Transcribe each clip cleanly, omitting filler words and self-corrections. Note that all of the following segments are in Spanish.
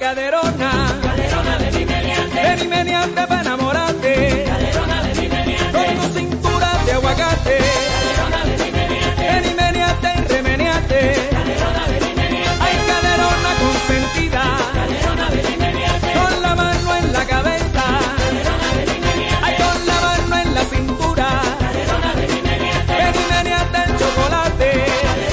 caderona, caderona, ven y meneante pa' enamorarte, caderona, con tu cintura de aguacate, ven y meneate y remeneate, ay caderona consentida, con la mano en la cabeza, ay con la mano en la cintura, ven y meneate el chocolate.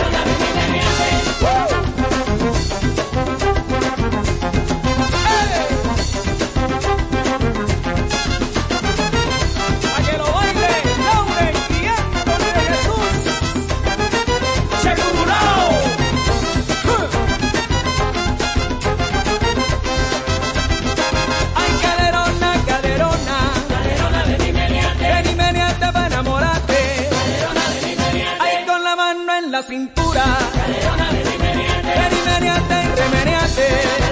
La cintura, ven y meneate y remeneate,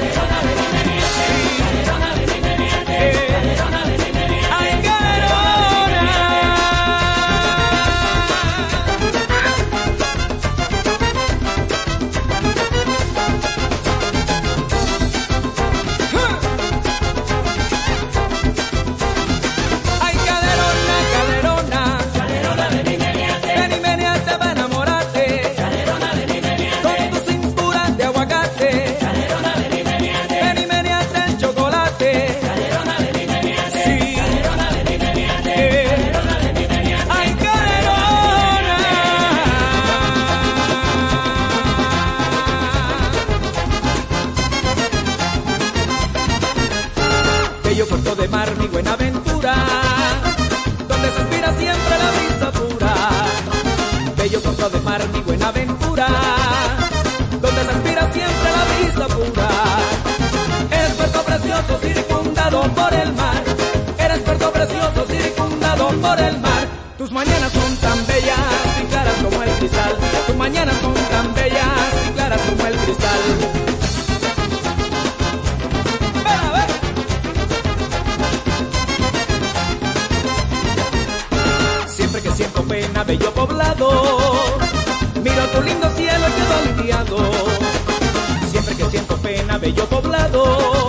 ay caderona, ay caderona, caderona, ven y meneate pa' enamorarte, con tu cintura de aguacate, ven y meneate el chocolate, sí, ay caderona, bello puerto de mar, mi Buenaventura, donde se aspira siempre la brisa pura, bello puerto de mar, mi Buenaventura, donde se aspira siempre la brisa pura. Eres puerto precioso circundado por el mar, eres puerto precioso circundado por el mar. Tus mañanas son tan bellas y claras como el cristal, tus mañanas son tan bellas y claras como el cristal. Ven a ver. Siempre que siento pena, bello poblado, miro tu lindo cielo y quedo aliviado. Siempre que siento pena, bello poblado,